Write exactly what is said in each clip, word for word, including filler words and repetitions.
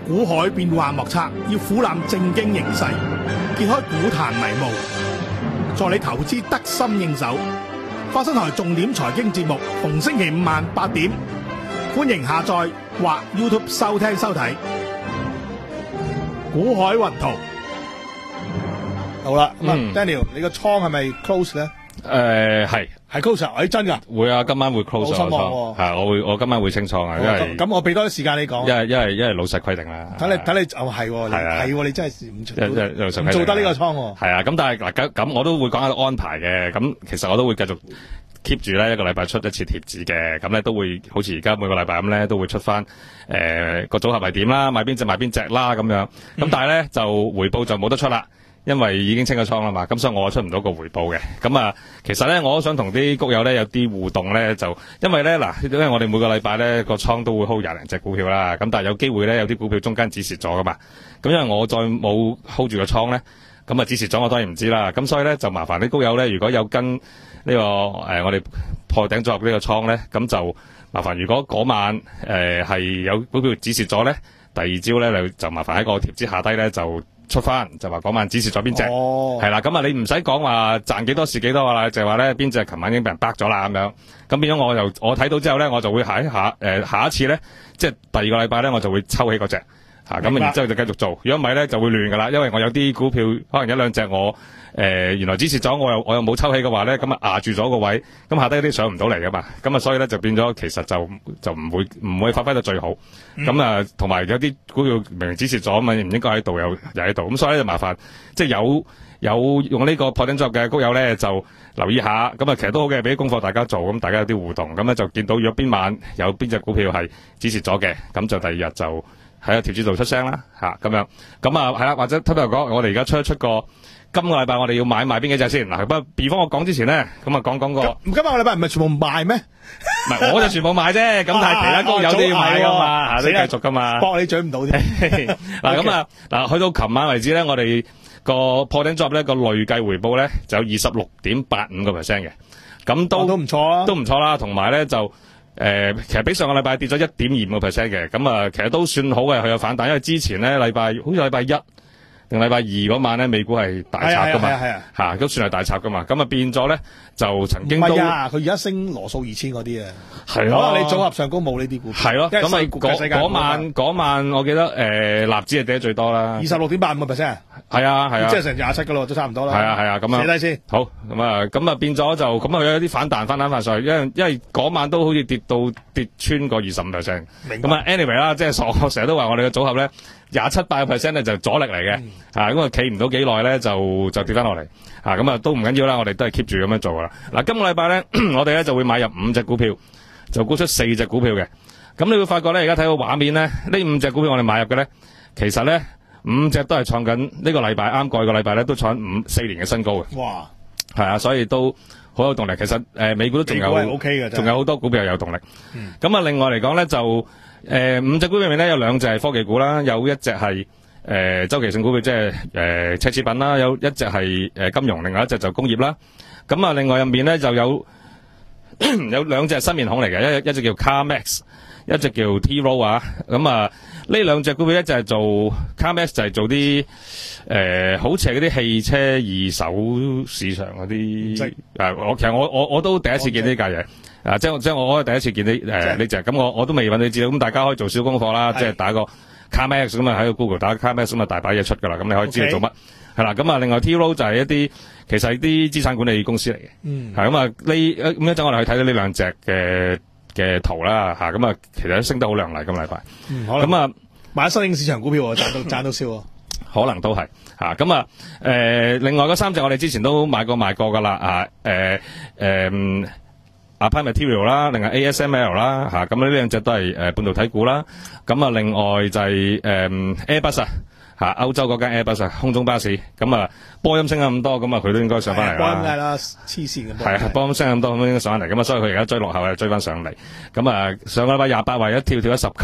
股海變幻莫測，要俯覽正經形勢，揭開股壇迷霧，助你投資得心應手。花生台重點財經節目，逢星期五晚八點，歡迎下載或 YouTube 收聽收睇。股海雲圖。好啦，咁啊、嗯、，Daniel， 你個倉係咪 close 咧？ 誒，係係 close 啊！誒，真噶會啊，今晚會 close 好個倉，係我會我今晚會清倉啊，因為咁我俾多啲時間你講， 因為因為因為老細規定啦。 睇你睇你哦係，係你真係唔做唔做得呢個倉？ 係啊，咁但係嗱咁咁我都會講下安排嘅。咁其實我都會繼續 keep 住咧，一個禮拜出一次貼紙嘅。咁咧都會好似而家每個禮拜咁咧，都會出翻誒個組合係點啦，買邊隻買邊隻啦咁樣。咁但係咧就回報就冇得出啦。因為已經清咗倉啦嘛，咁所以我出唔到個回報嘅。咁啊，其實咧我都想同啲谷友咧有啲互動咧，就因為咧嗱，因為我哋每個禮拜咧個倉都會 hold 廿零隻股票啦，咁但係有機會咧有啲股票中間止蝕咗噶嘛，咁因為我再冇 hold 住個倉咧，咁啊止蝕咗我當然唔知啦，咁所以咧就麻煩啲谷友咧，如果有跟呢、這個誒、呃、我哋破頂組合呢個倉咧，咁就麻煩如果嗰晚誒係、呃、有股票止蝕咗咧，第二朝咧就麻煩喺個貼紙下低咧就出翻就話嗰晚指示咗邊隻係啦，咁啊你唔使講話賺幾多蝕幾多啦，就係話咧邊隻琴晚已經俾人崩咗啦咁樣，咁變咗我又我睇到之後咧，我就會下一下誒、呃、下一次咧，即係第二個禮拜咧，我就會抽起嗰隻吓，咁然之後就繼續做，如果唔係咧就會亂噶啦，因為我有啲股票可能一兩隻我誒、呃、原來指示咗，我又我又冇抽起嘅話咧，咁啊壓住咗個位，咁下低啲上唔到嚟噶嘛，咁啊所以咧就變咗其實就就唔會唔會發揮到最好，咁啊同埋有啲股票明明指示咗嘛，唔應該喺度又又喺度，咁所以咧就麻煩即係有有用呢個破頂作嘅谷友咧就留意下，咁啊其實都好嘅，俾啲功課大家做，咁大家有啲互動，咁咧就見到如果邊晚有邊隻股票係指示咗嘅，咁就第二日就喺個貼紙度出聲啦吓，咁樣，咁啊係啦，或者偷偷講，我哋而家出一出個。今個禮拜我哋要買賣邊幾隻先嗱？不過 before 我講之前咧，咁啊講講個。今今日個禮拜唔係全部賣咩？ 唔係，我就全部賣啫。咁但係其他高友都要買噶嘛，吓都繼續噶嘛。 搏你嘴唔到添。 嗱咁啊，嗱去到琴晚為止咧，我哋個破頂作咧個累計回報咧就有二十六點八五個 percent 嘅，咁都都唔錯啊， 都唔錯啦。同埋咧就誒、呃，其實比上個禮拜跌咗一點二五個 percent 嘅，咁啊，其實都算好嘅，佢有反彈，因為之前咧禮拜好似禮拜一。定禮拜二嗰晚咧，美股係大插噶嘛，吓都算係大插噶嘛，咁啊變咗咧就曾經都唔係啊，佢而家升羅素二千嗰啲啊， 係咯， 你組合上高冇呢啲股票， 係咯，咁啊嗰晚嗰晚我記得誒納指係跌得最多啦， 二十六點八五個 percent，係啊係啊， 即係成廿七噶咯，都差唔多啦， 係啊係啊，咁啊寫低先， 好咁啊咁啊變咗就咁啊有啲反彈翻翻翻上去，因為因為嗰晚都好似跌到跌穿過二十五 percent，咁啊 anyway 啦，即係我成日都話我哋嘅組合咧。廿七八個 percent 咧就阻力嚟嘅，啊咁啊企唔到幾耐咧就就跌翻落嚟，啊咁啊都唔緊要啦，我哋都係 keep 住咁樣做噶啦。嗱，今個禮拜咧我哋咧就會買入五隻股票，就沽出四隻股票嘅。咁你會發覺咧，而家睇到畫面咧，呢五隻股票我哋買入嘅咧，其實咧五隻都係創緊呢個禮拜啱過去個禮拜咧都創五四年嘅新高嘅。哇！係啊，所以都好有動力。其實誒、呃、美股都仲有 OK 嘅，仲有好多股票有動力。咁、嗯、啊，另外嚟講咧就。誒、呃，五隻股票入面咧有兩隻係科技股啦，有一隻係誒周期性股票，即係誒奢侈品啦，有一隻係誒金融，另外一隻就工業啦。咁啊，另外入面咧就有有兩隻新面孔嚟嘅，一一隻叫 CarMax， 一隻叫 T-Rowe 啊。咁啊，呢兩隻股票一隻係做 CarMax 就係做啲誒、呃，好似係嗰啲汽車二手市場嗰啲。誒、呃，我其實我我我都第一次見呢架嘢。啊，即係即係我我第一次見你誒呢隻，咁我我都未揾你資料，咁大家可以做小功課啦，即係打個 CarMax 咁啊喺個 Google 打 CarMax 咁啊大把嘢出噶啦，咁你可以知道做乜係啦。咁啊，另外 T-Rowe 就係一啲其實係啲資產管理公司嚟嘅，嗯，係咁啊呢咁一陣我哋去睇到呢兩隻嘅嘅圖啦吓，咁啊其實都升得好亮麗今個禮拜，嗯，咁啊買新興市場股票賺到賺到笑， 可能都係吓，咁啊誒另外嗰三隻我哋之前都買過賣過噶啦啊誒誒。Applied Material 啦，另外 A S M L 啦，吓咁呢兩隻都係誒、呃、半導體股啦。咁啊，另外就係、是、誒、呃、Airbus 啊，吓歐洲嗰間 Airbus 空中巴士。咁啊，波音升咗咁多，咁啊佢都應該上翻嚟啦。波音係啦，黐線嘅。係啊，波音升咁多，咁應該上翻嚟。咁啊，所以佢而家追落後，又追翻上嚟。咁啊，上個禮拜廿八位一跳跳咗十級，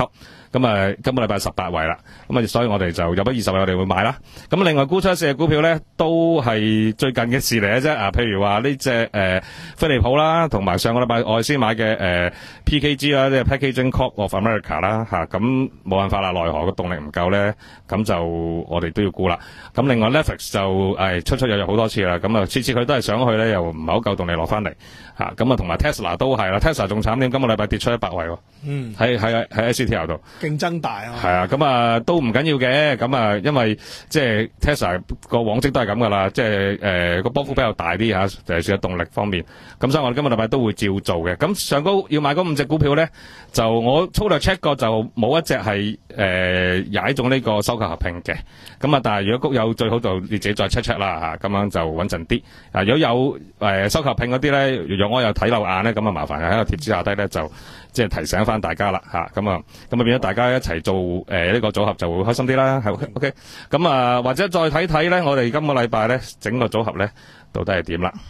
咁啊，今個禮拜十八位啦，咁啊，所以我哋就有咗二十位我哋會買啦。咁另外沽出一四隻股票咧，都係最近嘅事嚟嘅啫。啊，譬如話呢隻誒飛利浦啦，同埋上個禮拜我哋先買嘅誒、呃、P K G 啦，即係 Packaging Corp of America 啦，吓，咁冇辦法啦，奈何個動力唔夠咧，咁就我哋都要沽啦。咁另外 Netflix 就誒、哎、出出入入好多次啦，咁啊次次佢都係上去咧，又唔係好夠動力落翻嚟吓。咁啊同埋 Tesla 都係啦 ，Tesla 仲慘啲，今個禮拜跌出一百位喎。嗯，喺喺喺 S T L 度。 競爭大啊！ 係啊，咁啊都唔緊要嘅，咁啊因為即係 Tesla 個往績都係咁噶啦，即係誒個波幅比較大啲吓，就係算喺動力方面。咁所以我哋今個禮拜都會照做嘅。咁上高要買嗰五隻股票咧，就我粗略 check 過就冇一隻係誒踩中呢個收購合併嘅。咁啊，但係如果谷有最好就你自己再 check check 啦吓，咁樣就穩陣啲。啊，如果有誒、呃、收購合併嗰啲咧，若我有睇漏眼咧，咁啊麻煩喺個貼紙下低咧就即係提醒翻大家啦吓，咁啊咁啊變咗大家一齊做誒呢、呃這個組合就會開心啲啦，係 OK。咁啊或者再睇睇咧，我哋今個禮拜咧整個組合咧到底係點啦？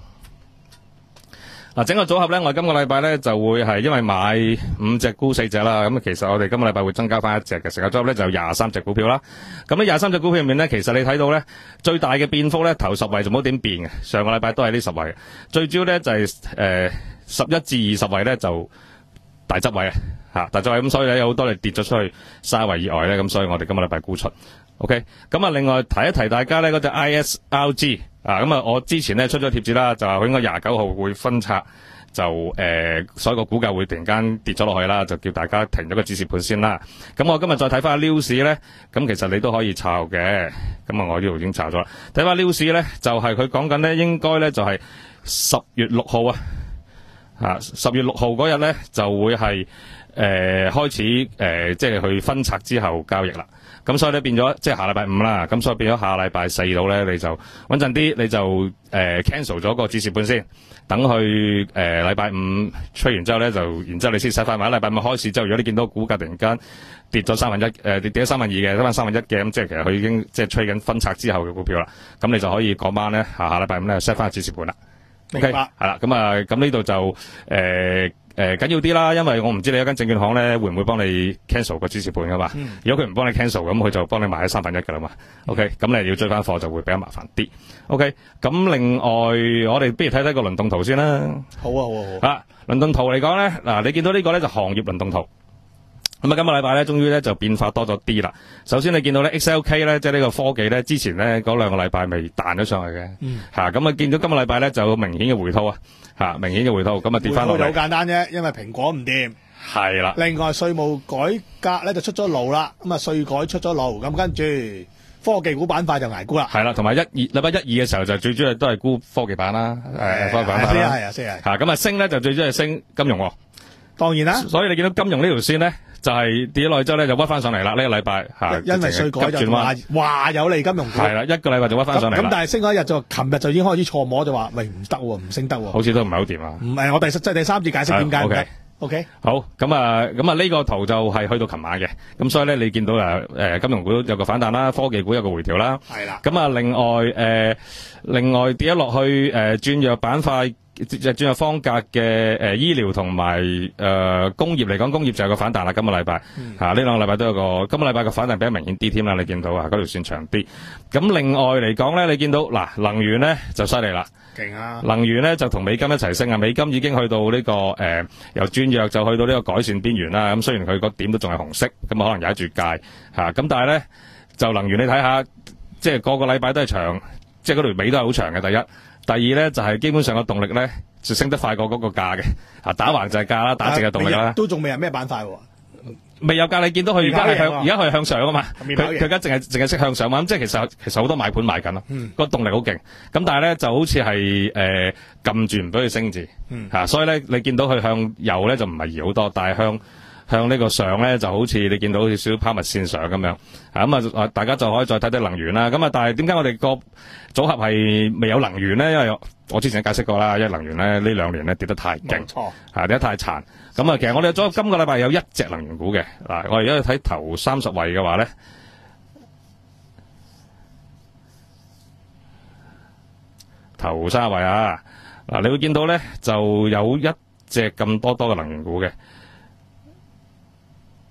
嗱，整個組合咧，我哋今個禮拜咧就會係因為買五隻沽四隻啦，咁其實我哋今個禮拜會增加翻一隻嘅成個組合咧就廿三隻股票啦。咁呢廿三隻股票入面咧，其實你睇到咧最大嘅變幅咧頭十位就冇點變嘅，上個禮拜都係呢十位嘅。最主要咧就係誒十一至二十位咧就大執位啊，吓大執位咁，所以咧有好多你跌咗出去三位以外咧，咁所以我哋今個禮拜沽出。OK， 咁啊另外提一提大家咧嗰隻 I S R G。啊，咁啊，我之前咧出咗貼紙啦，就話佢應該廿九號會分拆，就誒、呃，所以個股價會突然間跌咗落去啦，就叫大家停咗個止蝕盤先啦。咁我今日再睇翻 news 咧，咁其實你都可以抄嘅。咁啊，我呢度已經抄咗啦。睇翻 news 咧，就係佢講緊咧，應該咧就係十月六號啊，啊，十月六號嗰日咧就會係誒、呃、開始誒、呃，即係去分拆之後交易啦。咁所以咧變咗即係下禮拜五啦，咁所以變咗下禮拜四度咧，你就穩陣啲，你就誒、呃、cancel 咗個止蝕盤先，等佢誒禮拜五吹完之後咧，就然之後你先使翻埋。禮拜五開市之後，如果你見到股價突然間跌咗三分一，誒、呃、跌跌咗三分二嘅，得翻三分一嘅，咁即係其實佢已經即係吹緊分拆之後嘅股票啦。咁你就可以嗰晚咧下下禮拜五咧 set 翻個止蝕盤啦。 明白。 係啦，咁啊咁呢度就誒。呃誒，緊要啲啦，因為我唔知你一間證券行咧會唔會幫你 cancel 個止蝕盤噶嘛？嗯、如果佢唔幫你 cancel，咁佢就幫你買咗三分一噶啦嘛。嗯、OK，咁你要追翻貨就會比較麻煩啲。OK，咁另外我哋不如睇睇個輪動圖先啦。 好啊，好啊，好啊。 啊，輪動圖嚟講咧，嗱，你見到呢個咧就行業輪動圖。咁啊，今個禮拜咧，終於咧就變化多咗啲啦。首先你見到咧 X L K 咧，即係呢個科技咧，之前咧嗰兩個禮拜未彈咗上去嘅。嗯。吓，咁啊，見到今個禮拜咧就有明顯嘅回吐啊。吓，明顯嘅回吐，咁啊跌翻落嚟。 回吐好簡單啫，因為蘋果唔掂。 係啦。 另外稅務改革咧就出咗爐啦，咁啊稅改出咗爐，咁跟住科技股板塊就捱沽啦。 係啦，同埋一二禮拜一二嘅時候就最主要都係沽科技板啦，誒科技板塊啦。 係啊，係啊， 吓，咁啊升咧就最主要係升金融。 當然啦。所以你見到金融呢條線咧，就係跌咗落去之後咧就屈翻上嚟啦。呢個禮拜吓， 因為稅改就話話有利金融股。 係啦，一個禮拜就屈翻上嚟。 咁但係升咗一日就，琴日就已經開始錯摸，就話喂唔得喎，唔升得喎。 好似都唔係好掂啊。 唔係，我第即係第三次解釋點解唔得。O K， 好，咁啊，咁啊呢個圖就係去到琴晚嘅，咁所以咧你見到誒誒金融股有個反彈啦，科技股有個回調啦， 係啦， 咁啊另外誒、呃、另外跌咗落去誒轉弱板塊，轉弱方格嘅誒、呃、醫療同埋誒工業嚟講，工業就有個反彈啦，今個禮拜吓呢兩個禮拜都有個，今個禮拜嘅反彈比較明顯啲添啦，你見到啊嗰條線長啲，咁另外嚟講咧，你見到嗱能源咧就犀利啦。 勁啊！ 能源咧就同美金一齊升啊！美金已經去到呢、這個誒、呃、由轉弱就去到呢個改善邊緣啦。咁雖然佢個點都仲係紅色，咁可能有一住界吓。咁但係咧就能源你睇下，即係個個禮拜都係長，即係嗰條尾都係好長嘅。第一，第二咧就係、是、基本上個動力咧就升得快過嗰個價嘅。啊，打橫就係價啦，打直嘅動力啦。 都仲未係咩板塊喎？ 未有價，你見到佢而家係向而家佢係向上啊嘛，佢佢而家淨係淨係識向上嘛，咁即係其實其實好多買盤買緊咯，嗯、個動力好勁，咁但係咧就好似係誒撳住唔俾佢升字，吓、嗯啊，所以咧你見到佢向右咧就唔係移好多，但係向向呢個上咧就好似你見到少少拋物線上咁樣，咁啊大家就可以再睇睇能源啦，咁啊但係點解我哋個組合係未有能源咧？因為我之前解釋過啦，因為能源咧呢兩年咧跌得太勁，吓跌得太殘。咁啊，其實我哋組合今個禮拜有一隻能源股嘅，嗱，我哋而家睇頭三十位嘅話咧，頭三十位啊，嗱，你會見到咧就有一隻咁多多嘅能源股嘅，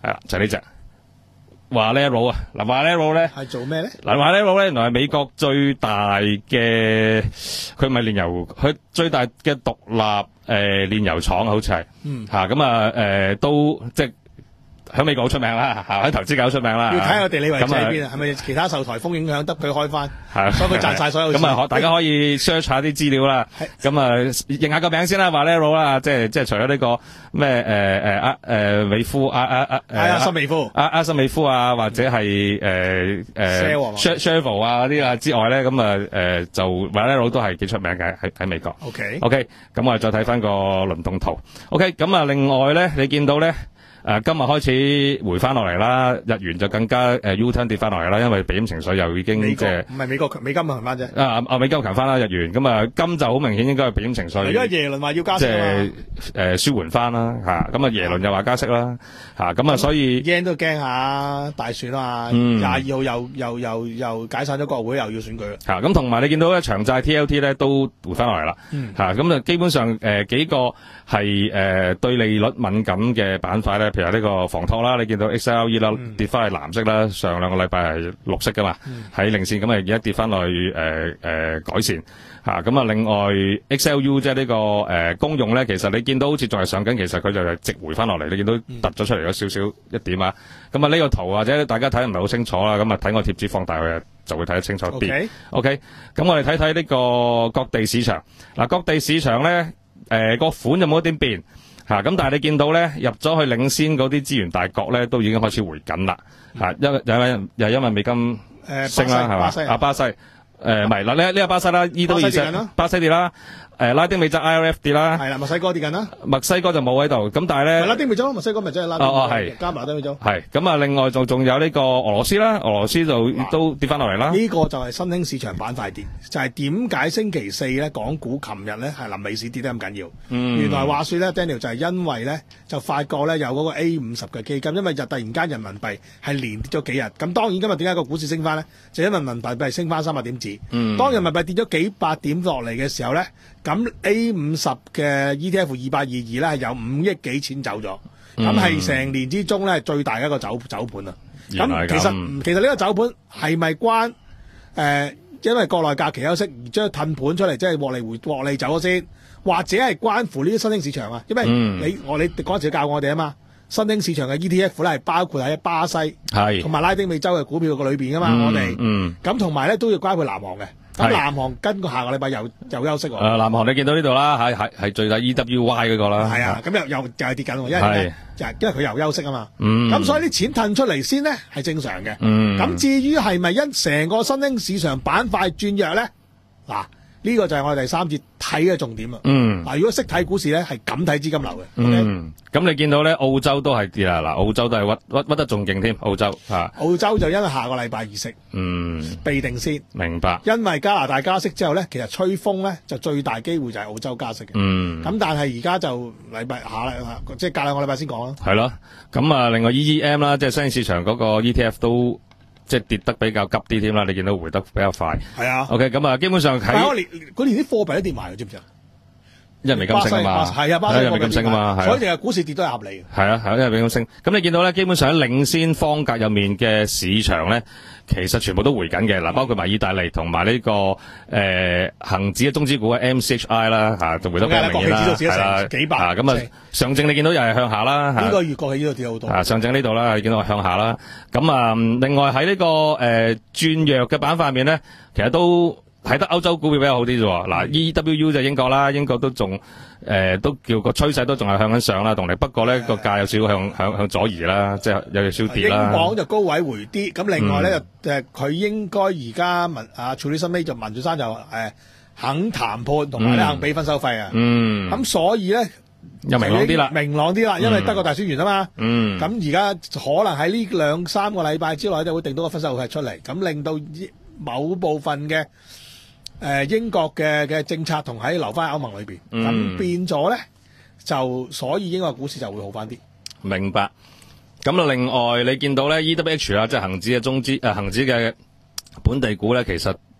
係啦，就係呢隻。Valero 啊，嗱 Valero 咧係做咩咧？ 嗱 Valero 咧原來係美國最大嘅，佢唔係煉油，佢最大嘅獨立誒煉油廠好似係， 嗯嚇咁啊誒都即係喺美國好出名啦，嚇喺投資界好出名啦。 要睇下地理位置咁啊喺邊啊？係咪其他受颱風影響得佢開翻？ 係， 所以佢賺晒所有錢。 咁啊，可大家可以 search 下啲資料啦。咁啊，認下個名先啦，Valero 啦，即係即係除咗呢個咩誒誒阿誒美孚阿阿阿係啊，森美孚阿阿森美孚啊，或者係誒誒 Chevrolet 啊嗰啲啊之外咧，咁啊誒就 Valero 都係幾出名嘅喺喺美國。 OK OK，咁我哋再睇翻個輪動圖。OK，咁啊另外咧，你見到咧。誒、呃，今日開始回翻落嚟啦，日元就更加誒、呃、U turn 跌翻落嚟啦，因為避險情緒又已經即係唔係美國強美金強翻啫。 啊啊美金強翻啦，日元咁啊金就好明顯應該係避險情緒。 因為耶倫話要加息啊嘛， 即係誒舒緩翻啦嚇，咁啊耶倫又話加息啦嚇，咁啊所以 yen 都驚下大選啊嘛，廿二號又又又又解散咗國會，又要選舉啦嚇，咁同埋你見到咧長債 T L T 咧都回翻落嚟啦嚇，咁啊基本上誒、呃、幾個係誒、呃、對利率敏感嘅板塊咧，譬如呢個房託啦，你見到 X L E 啦、嗯、跌翻係藍色啦，上兩個禮拜係綠色噶嘛，喺零線咁啊而家跌翻落去誒誒、呃呃、改善嚇，咁啊另外 X L U 即係呢個誒、呃、公用咧，其實你見到好似仲係上緊，其實佢就係直回翻落嚟，你見到突咗出嚟咗少少一點啊，咁啊呢個圖或者大家睇唔係好清楚啦，咁啊睇我貼紙放大佢就會睇得清楚啲。OK，咁我哋睇睇呢個各地市場嗱，各地市場咧誒個款就冇一點變。嚇咁、啊，但係你見到咧，入咗去領先嗰啲資源大國咧，都已經開始回緊啦。嚇、嗯，因為因為又因為美金升啦，係嘛？啊巴西，誒唔係嗱呢呢個巴西啦，依都二升，巴西跌啦。誒拉丁美洲 I R F 跌啦， 係啦，墨西哥跌緊啦， 墨西哥就冇喺度，咁但係咧， 拉丁美洲，墨西哥咪真係拉丁美洲， 哦哦係， 加埋拉丁美洲， 係咁啊！另外仲仲有呢個俄羅斯啦，俄羅斯就都跌翻落嚟啦。 呢個就係新興市場板塊跌，就係點解星期四咧港股琴日咧係臨尾市跌得咁緊要？嗯，原來話説咧 Daniel 就係因為咧就發覺咧有嗰個 A 五十嘅基金，因為就突然間人民幣係連跌咗幾日，咁當然今日點解個股市升翻咧？就因為人民幣係升翻三百點子。嗯，當人民幣跌咗幾百點落嚟嘅時候咧，咁 A 五十嘅 E T F 二八二二咧係有五億幾錢走咗，咁係成年之中咧最大一個走走盤啊！咁其實其實呢個走盤係咪關誒、呃、因為國內假期休息而將褪盤出嚟，即係獲利回獲利走咗先，或者係關乎呢啲新興市場啊？因為你、嗯、我你嗰陣時教我哋啊嘛，新興市場嘅 E T F 咧係包括喺巴西同埋拉丁美洲嘅股票個裏邊噶嘛，嗯、我哋咁同埋咧都要包括南韓嘅。咁南韓跟個下個禮拜又又休息喎。誒， 南韓你見到呢度啦，係係係最大 E W Y 嗰個啦。係啊， 咁又又又係跌緊喎，因為咧就係因為佢又休息啊嘛。嗯。咁所以啲錢褪出嚟先咧係正常嘅。嗯。咁至於係咪因成個新興市場板塊轉弱咧？嗱，呢個就係我哋第三節睇嘅重點啊。嗯。嗱，如果識睇股市咧，係咁睇資金流嘅。 嗯。咁你見到咧，澳洲都係跌啦，嗱，澳洲都係屈屈屈得仲勁添，澳洲嚇。澳洲就因為下個禮拜議息，嗯，備定先。 明白。 因為加拿大加息之後咧，其實吹風咧就最大機會就係澳洲加息嘅。嗯。咁但係而家就禮拜下禮即係隔兩個禮拜先講啦。 係咯。咁啊，另外 E E M 啦，即係新興市場嗰個 E T F 都即係跌得比較急啲添啦，你見到回得比較快。係啊。OK，咁啊，基本上喺嗰年嗰年啲貨幣都跌埋，知唔知啊？ 因為美金升啊嘛， 係啊，巴西因為美金升啊嘛， 所以淨係股市跌都係合理嘅。 係啊，係因為美金升。咁你見到咧，基本上喺領先方格入面嘅市場咧，其實全部都回緊嘅。嗱，包括埋意大利同埋呢個誒恆指嘅中資股嘅 M C H I 啦，嚇就回得比較明顯啦。係啦， 幾百啊，咁啊上證你見到又係向下啦。 呢個月國企呢度跌好多。 啊，上證呢度啦，你見到向下啦。咁啊，另外喺呢個誒轉弱嘅板塊入面咧，其實都睇得歐洲股票比較好啲啫喎，嗱 E W U 就英國啦，英國都仲誒、呃、都叫個趨勢都仲係向緊上啦，動力不過咧個價有少少向向向左移啦，即係有少少跌啦。 英鎊就高位回啲，咁另外咧就誒佢應該而家文啊處理新尾就文俊山就誒、呃、肯談判同埋咧肯俾分收費啊，嗯，咁所以咧又明朗啲啦， 明朗啲啦，因為德國大選完啊嘛， 嗯， 咁而家可能喺呢兩三個禮拜之內就會定到個分收費出嚟，咁令到某部分嘅。誒、呃、英國嘅嘅政策同喺留翻喺歐盟裏邊，咁、嗯、變咗咧就所以英國股市就會好翻啲。 明白。咁啊，另外你見到咧 E W H 啊，即係恒指嘅中資誒恒指嘅本地股咧，其實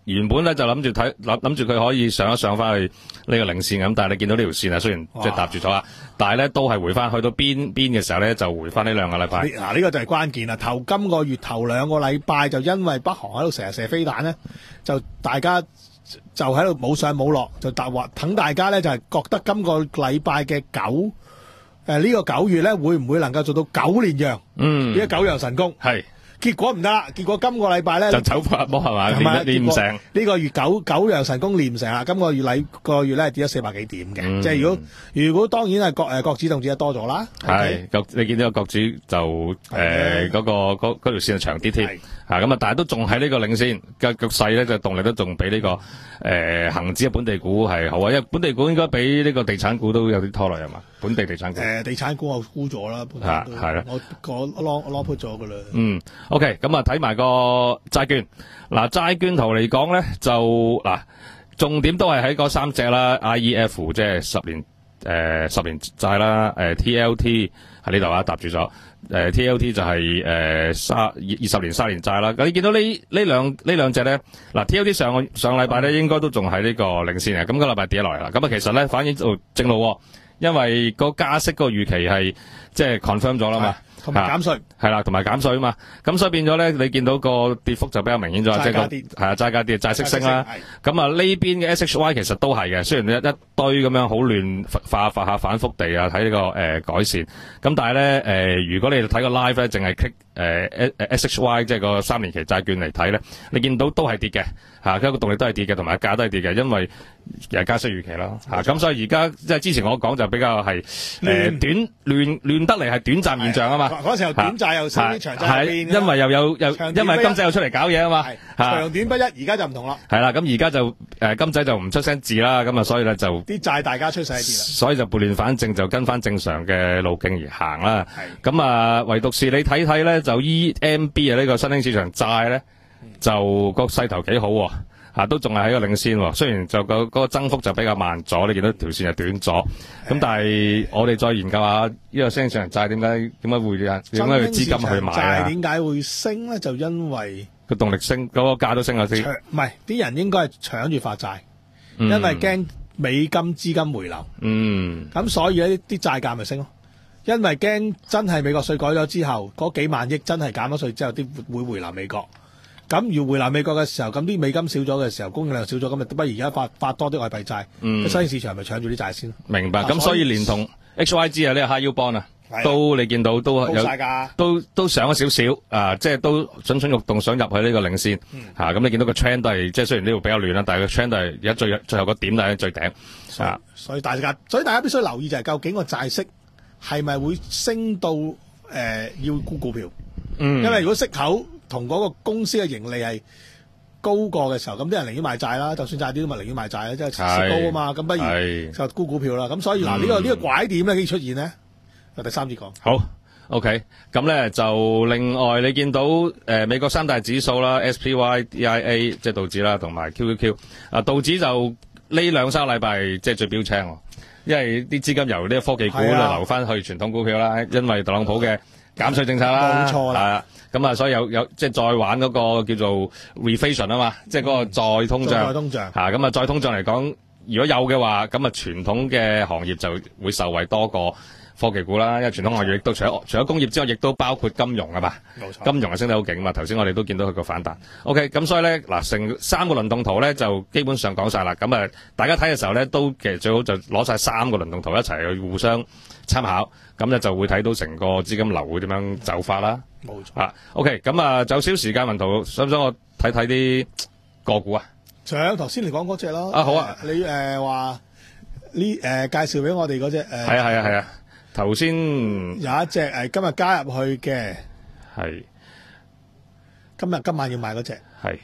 原本咧就諗住睇諗諗住佢可以上一上翻去呢個領線咁，但係你見到呢條線啊，雖然即係搭住咗啦，但係咧都係回翻去到邊邊嘅時候咧，就回翻呢兩個禮拜。 嗱，呢個就係關鍵啦。頭今個月頭兩個禮拜就因為北韓喺度成日射飛彈咧，就大家就喺度冇上冇落，就答話等大家咧就係覺得今個禮拜嘅九誒呢個九月咧會唔會能夠做到九連陽？ 嗯， 呢個九陽神功係。 結果唔得啦，結果今個禮拜咧就走法魔係嘛，練練唔成。 呢個月九九陽神功練唔成啦，今個月禮個月咧跌咗四百幾點嘅， 嗯、 即係如果如果當然係國誒國指同指得多咗啦。 係，國你見到個國指就誒嗰個嗰嗰條線係長啲添，嚇咁啊，但係都仲喺呢個領先嘅局勢咧，就動力都仲比呢個誒恆指嘅本地股係好啊，因為本地股應該比呢個地產股都有啲拖累係嘛，本地地產股。 誒地產股我沽咗啦， 係係啦， 我個 long long put 咗噶啦。 嗯。OK， 咁啊睇埋個債券，嗱債券圖嚟講咧就嗱重點都係喺嗰三隻啦 ，I E F 即係十年誒、呃、十年債啦，誒、呃、T L T 喺呢度啊搭住咗，誒、呃、T L T 就係誒三二二十年三年債啦。咁你見到呢呢兩呢兩隻咧，嗱 T L T 上個上禮拜咧應該都仲喺呢個領先嘅，咁、個禮拜跌落嚟啦。咁啊其實咧反映到正路、哦，因為個加息個預期係即係 confirm 咗啦嘛。 同埋減稅係啦，同埋減稅啊嘛，咁所以變咗咧，你見到個跌幅就比較明顯咗，即係個係啊，債價跌，債息升啦。咁啊呢邊嘅 S H Y 其實都係嘅，雖然一一堆咁樣好亂化化下反覆地啊，睇呢、這個誒、呃、改善。咁但係咧誒，如果你睇個 live 咧，淨係 click 誒 S H Y 即係個三年期債券嚟睇咧，你見到都係跌嘅嚇，佢、啊、個動力都係跌嘅，同埋價都係跌嘅，因為又加息預期啦嚇。咁、啊、所以而家即係之前我講就比較係誒、呃、短亂亂得嚟係短暫現象啊嘛。 嗰時候短債又升，長債變， 因為又有又因為金仔又出嚟搞嘢啊嘛， 長短不一，而家就唔同啦。 係啦，咁而家就誒、呃、金仔就唔出聲字啦，咁啊所以咧就啲債大家出晒啲啦， 所以就撥亂反正就跟翻正常嘅路徑而行啦。咁啊，唯獨是你睇睇咧，就 E M B 啊呢個新興市場債咧，就個勢頭幾好喎。啊，都仲係喺個領先喎，雖然就個嗰個增幅就比較慢咗，你見到條線係短咗，咁但係我哋再研究下呢個新興市場債點解點解會點解要資金去買啊？ 點解會升咧？就因為個動力升，嗰、嗰個價都升咗先。 唔係啲人應該係搶住發債， 嗯、 因為驚美金資金回流。 嗯， 咁所以咧啲債價咪升咯，因為驚真係美國稅改咗之後，嗰幾萬億真係減咗稅之後，啲會回流美國。咁要回流美國嘅時候，咁啲美金少咗嘅時候，供應量少咗，咁咪不如而家發發多啲外幣債，嗯、新興市場咪搶住啲債先。 明白。咁、啊、所以連同 H Y G 啊，呢個 High Yield Bond 啊，都你見到都有都都上咗少少啊，即係都蠢蠢欲動想入去呢個領先嚇。咁、嗯啊、你見到個 trend 都係即係雖然呢度比較亂啦，但係個 trend 都係而家最最後個點都係最頂。 所以，啊、所以大家所以大家必須留意就係究竟個債息係咪會升到誒、呃、要沽股票？嗯，因為如果息口同嗰個公司嘅盈利係高過嘅時候，咁啲人寧願買債啦，就算債啲都咪寧願買債啦，即係息高啊嘛，咁不如就沽股票啦。咁所以嗱，呢、嗯、個呢、呢個拐點咧，幾出現呢？由第三節講。 好 ，OK，咁咧就另外你見到誒、呃、美國三大指數啦 ，S P Y、D I A 即係道指啦，同埋 Q Q Q。啊，道指就呢兩三個禮拜即係最標青喎，因為啲資金由呢個科技股就流翻去傳統股票啦，因為特朗普嘅減稅政策啦， 冇錯啦。 咁啊，所以有有即係再玩嗰個叫做 reflation 啊嘛，即係嗰個再通脹。 再通脹嚇，咁啊，再通脹嚟講，如果有嘅話，咁啊，傳統嘅行業就會受惠多過科技股啦。因為傳統行業亦都除咗除咗工業之外，亦都包括金融啊嘛。冇錯。金融係升得好勁啊嘛。頭先我哋都見到佢個反彈。OK，咁所以咧嗱，成三個輪動圖咧就基本上講晒啦。咁啊，大家睇嘅時候咧，都其實最好就攞晒三個輪動圖一齊去互相參考，咁咧就會睇到成個資金流會點樣走法啦。冇錯啊 ，OK， 咁啊，就少時間問圖，想唔想我睇睇啲個股啊？ 想頭先你講嗰隻咯。 啊，好啊， 呃、你誒話呢誒介紹俾我哋嗰隻誒。係啊係啊係啊，頭先有一隻誒、呃、今日加入去嘅。 係。 今日今晚要買嗰隻。 係。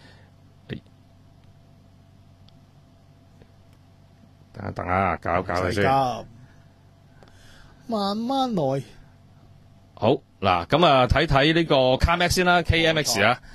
等下等下，搞搞你先。 慢慢來。 好嗱，咁啊睇睇呢個 C A M X 先啦 ，K M X 啊。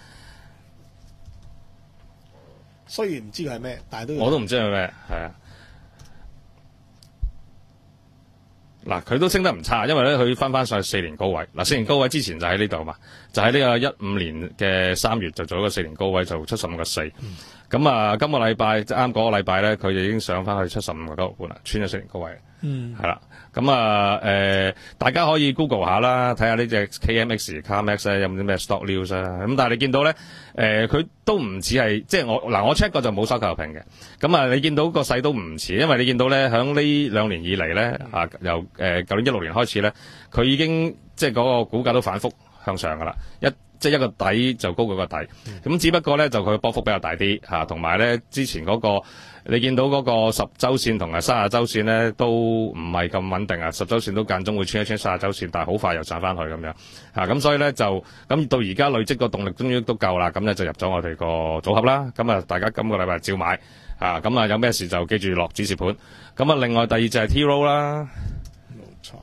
雖然唔知佢係咩，但係都我都唔知係咩，係啊。 嗱，佢都升得唔差，因為咧佢翻翻上去四年高位。嗱，四年高位之前就喺呢度嘛，就喺呢個一五年嘅三月就做咗個四年高位，就七十五個四。咁啊，今個禮拜即啱嗰個禮拜咧，佢就已經上翻去七十五個九毫半啦，穿咗四年高位。 嗯， 係啦。咁啊，誒、呃，大家可以 Google 下啦，睇下呢隻 K M X CarMax 咧有冇啲咩 stock news 啊。咁但係你見到咧，誒、呃，佢都唔似係，即係我嗱，我 check 過就冇收購平嘅。咁啊，你見到個勢都唔似，因為你見到咧，響呢兩年以嚟咧，啊，由誒舊年一六年開始咧，佢已經即係嗰個股價都反覆向上噶啦，一即係一個底就高過個底。咁、嗯、只不過咧就佢波幅比較大啲嚇，同埋咧之前嗰、嗰個。你見到嗰個十週線同埋三十週線咧，都唔係咁穩定啊！十週線都間中會穿一穿三十週線，但係好快又上翻去咁樣嚇。咁、啊、所以咧就咁到而家累積個動力終於都夠啦，咁咧就入咗我哋個組合啦。咁啊，大家今個禮拜照買嚇。咁啊，有咩事就記住落指示盤。咁啊，另外第二就係 T Rowe 啦， 冇錯。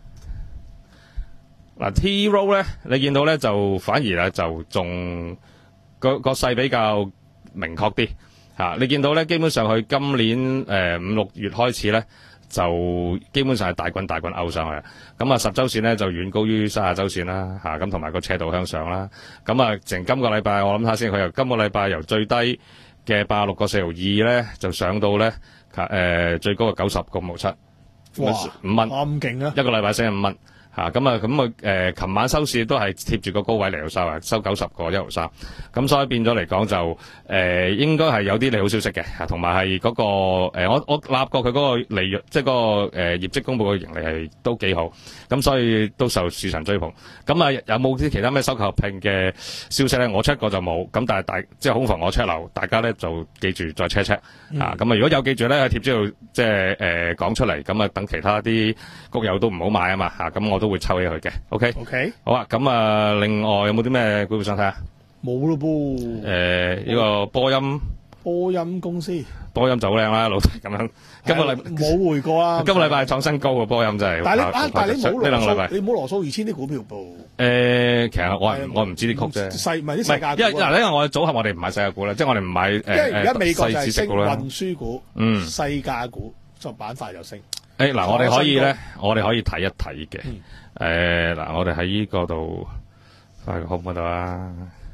嗱 T Rowe 咧，你見到咧就反而咧就仲個個勢比較明確啲。啊！你見到咧，基本上佢今年誒五六月開始咧，就基本上係大棍大棍勾上去。咁啊，十週線咧就遠高於三十週線啦。嚇、啊，咁同埋個斜度向上啦。咁啊，成今個禮拜我諗下先，佢由今個禮拜由最低嘅八十六個四毫二咧，就上到咧誒、呃、最高嘅九十個五毫七， 哇！ 五蚊咁勁啊！ 一個禮拜升五蚊。嚇咁啊咁啊誒，琴、呃、晚收市都係貼住個高位嚟到收啊，收九十個一毫三，咁所以變咗嚟講就誒、呃、應該係有啲利好消息嘅嚇，同埋係嗰個、呃、我我立過佢嗰個利潤，即係嗰、那個誒、呃、業績公佈嘅盈利係都幾好，咁所以都受市場追捧。咁啊有冇啲其他咩收購合併嘅消息咧？我 check 過就冇，咁但係大即係恐防我 check 漏，大家咧就記住再 check check 嚇。咁啊如果有記住咧喺貼紙度即係誒講出嚟，咁啊等其他啲谷友都唔好買啊嘛嚇，咁我都會抽起佢嘅 ，OK， OK， 好啊，咁啊，另外有冇啲咩股票想睇啊？ 冇咯噃。 誒，呢個波音， 波音公司， 波音就好靚啦，老細咁樣。今個禮冇回過啊！ 今個禮拜創新高嘅波音真係。 但係你啊，但係你冇羅呢兩個禮拜素，你冇羅素二千啲股票噃。 誒，其實我係我唔知啲曲啫。 細唔係啲細價股。 因為嗱，因為我嘅組合我哋唔買細價股啦，即係我哋唔買誒因為而家美國就係升股啦。 運輸股， 嗯， 細價股作板塊又升。 誒嗱，我哋可以咧，我哋可以睇一睇嘅。誒嗱，我哋喺呢個度，快個好唔好到啊？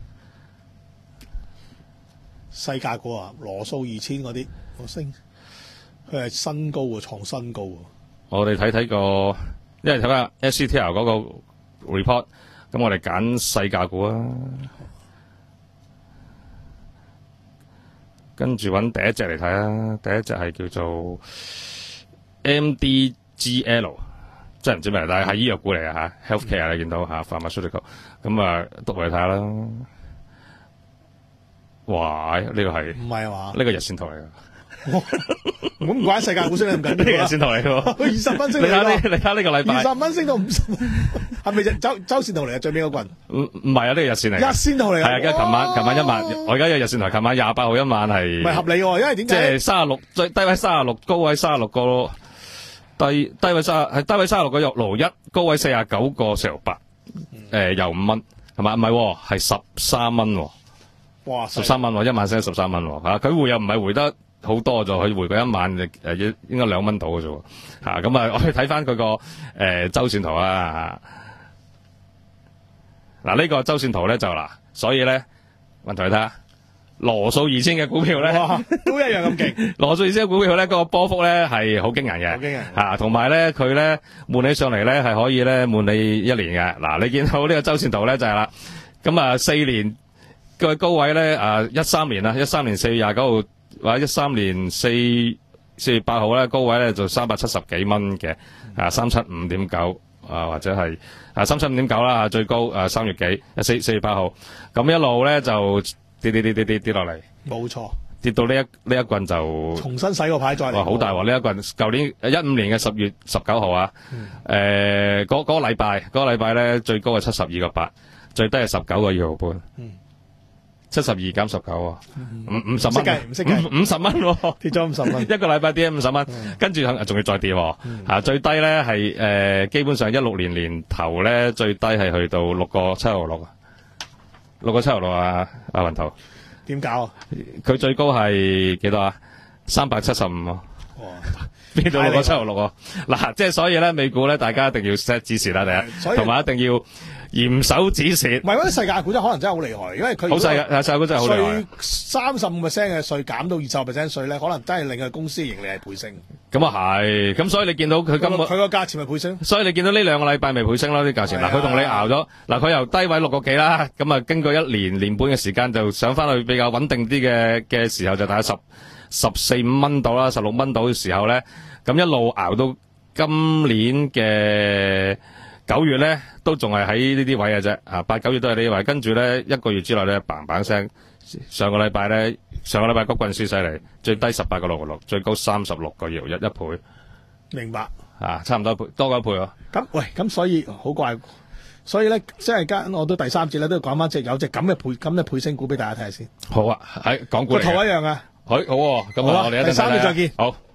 細價股啊，羅素二千嗰啲，我升，佢係新高喎，創新高喎。 我哋睇睇個，因為睇下 S C T L 嗰個 report，咁我哋揀細價股啊，跟住揾第一隻嚟睇啊，第一隻係叫做 M D G L， 真係唔知咩，但係係醫藥股嚟啊嚇 ，healthcare 你見到嚇 pharmaceutical，咁啊讀嚟睇下啦。哇！呢、這個係唔係話？ 呢個日線圖嚟㗎。 咁唔怪世界股升得咁緊要。呢個日線圖嚟㗎。 佢二十蚊升嚟你睇呢？你睇呢個禮拜二十蚊升到五十蚊，係咪周周線圖嚟啊？最尾嗰棍？ 唔唔係啊！呢、這個日線嚟。 日線圖嚟啊！ 係啊！跟住琴晚，琴晚一晚，我而家有日線圖，琴晚廿八號一晚係。 唔係合理喎，因為點解？ 即係三十六最低位三十六，高位三十六個咯。低低位三係低位三十六個六毫一，高位四十九個四毫八。誒，又五蚊係嘛？唔係，係十三蚊。 哇！ 十三蚊喎，一晚升十三蚊喎，嚇佢回又唔係回得好多咗，佢回過一晚誒應應該兩蚊到嘅啫喎，嚇咁啊！我哋睇翻佢個誒週線圖啊，嗱呢個週線圖咧就嗱，所以咧問題睇下羅素二千嘅股票咧， 都一樣咁勁。 羅素二千嘅股票咧，個波幅咧係好驚人嘅， 好驚人嚇，同埋咧佢咧悶起上嚟咧係可以咧悶你一年嘅。嗱，你見到呢個週線圖咧就係啦，咁啊四年。個高位咧，啊一三年啦，一三年四月廿九號或者一三年四四月八號咧，高位咧就三百七十幾蚊嘅，啊三七五點九啊或者係啊三七五點九啦，最高啊三月幾四四月八號，咁一路咧就跌跌跌跌跌跌落嚟， 冇錯， 跌到呢一呢一棍就重新洗個牌再嚟， 哇好大鑊呢一棍，舊年一五年嘅十月十九號啊，誒嗰嗰個禮拜嗰個禮拜咧最高係七十二個八，最低係十九個二毫半。嗯七十二減十九啊，五五十蚊， 唔識計， 五十蚊， 跌咗五十蚊， 一個禮拜跌五十蚊，跟住仲要再跌，吓最低咧係誒，基本上一六年年頭咧最低係去到六個七毫六，六個七毫六啊，阿雲頭， 點搞啊？ 佢最高係幾多啊？三百七十五啊！ 哇！ 變到六個七毫六喎。嗱，即係所以咧，美股咧，大家一定要 set 止蝕啦，第一，同埋一定要嚴守止蝕。 唔係嗰啲世界股真可能真係好厲害，因為佢好細嘅，世界股真係好厲害。 稅三十五 percent 嘅稅減到二十 percent 稅咧，可能真係令佢公司盈利係倍升。 咁啊係，咁所以你見到佢今個佢個價錢咪倍升。 所以你見到呢兩個禮拜咪倍升咯啲價錢。嗱，佢同你熬咗，嗱佢由低位六個幾啦，咁啊經過一年年半嘅時間就上翻去比較穩定啲嘅嘅時候就大概十十四五蚊到啦，十六蚊到嘅時候咧，咁一路熬到今年嘅九月咧，都仲係喺呢啲位嘅啫，啊八九月都係呢啲位，跟住咧一個月之內咧嘭嘭聲，上個禮拜咧上個禮拜谷棍輸犀利，最低十八個六六，最高三十六個搖一一倍， 明白啊，差唔多一倍多過一倍喎。 咁喂，咁所以好怪，所以咧即係間我都第三節咧都要講翻隻有隻咁嘅倍咁嘅倍升股俾大家睇下先。 好啊，喺港股嚟嘅個圖一樣啊。 好，好喎，咁啊，我哋一陣第三節再見。 好。